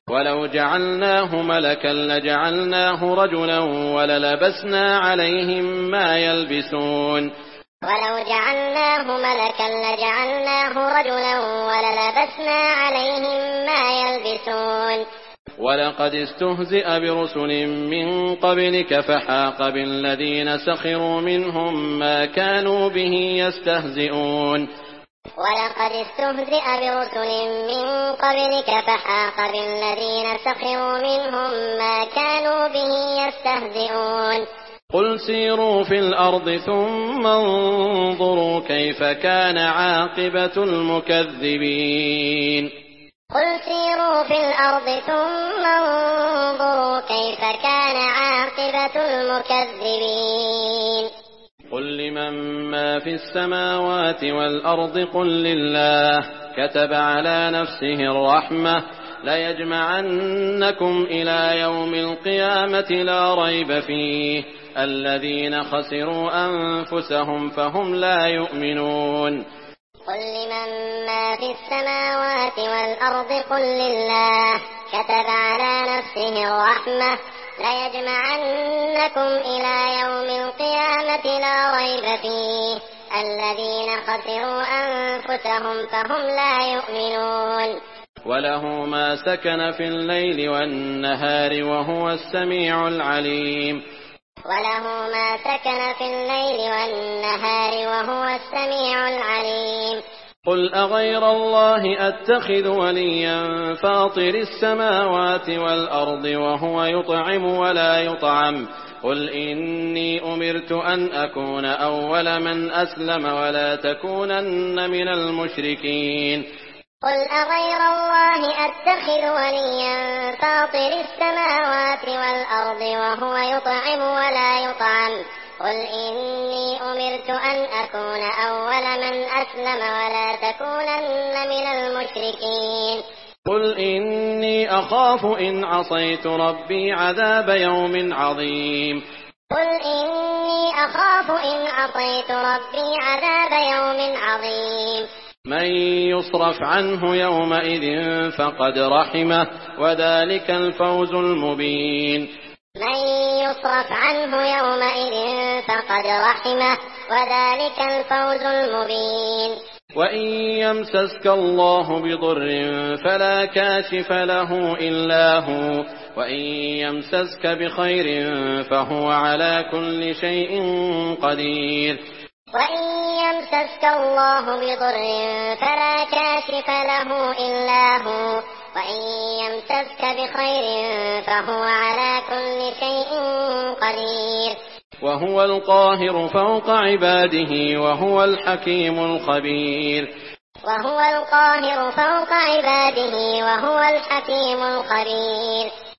ولو جعلناه ملكا لجعلناه رجلا وللبسنا عليهم ما يلبسون ولو جعلناه ملكا لجعلناه رجلا وللبسنا عليهم ما يلبسون ولقد استهزئ برسل من قبلك فحاق بالذين سخروا منهم ما كانوا به يستهزئون ولقد استهزئ برسل من قبلك فحاق بالذين سخروا منهم ما كانوا به يستهزئون قل سيروا في الأرض ثم انظروا كيف كان عاقبة المكذبين قل سيروا في الأرض ثم انظروا كيف كان عاقبة المكذبين قل لمن ما في السماوات والأرض قل لله كتب على نفسه الرحمة ليجمعنكم إلى يوم القيامة لا ريب فيه الذين خسروا أنفسهم فهم لا يؤمنون قل لمن ما في السماوات والأرض قل لله كتب على نفسه الرحمة ليجمعنكم إلى يوم القيامة لا ريب فيه الذين خسروا أنفسهم فهم لا يؤمنون وله ما سكن في الليل والنهار وهو السميع العليم وله ما سكن في الليل والنهار وهو السميع العليم قل أغير الله أتخذ وليا فاطر السماوات والأرض وهو يطعم ولا يطعم قل إني أمرت أن أكون أول من أسلم ولا تكونن من المشركين قل أغير الله أتخذ وليا فاطر السماوات والأرض وهو يطعم ولا يطعم قل إني أمرت أن أكون أول من أسلم ولا تكونن من المشركين قل إني أخاف إن عصيت ربي عذاب يوم عظيم قل إني أخاف إن عصيت ربي عذاب يوم عظيم من يصرف عنه يومئذ فقد رحمه وذلك الفوز المبين من يصرف عنه يومئذ فقد رحمه وذلك الفوز المبين وإن يمسسك الله بضر فلا كاشف له إلا هو وإن يمسسك بخير فهو على كل شيء قدير وإن يمسسك الله بضر فلا كاشف له إلا هو وإن يمسسك بخير فهو على كل شيء قدير وهو القاهر فوق عباده وهو الحكيم الخبير وهو القاهر فوق عباده وهو الحكيم الخبير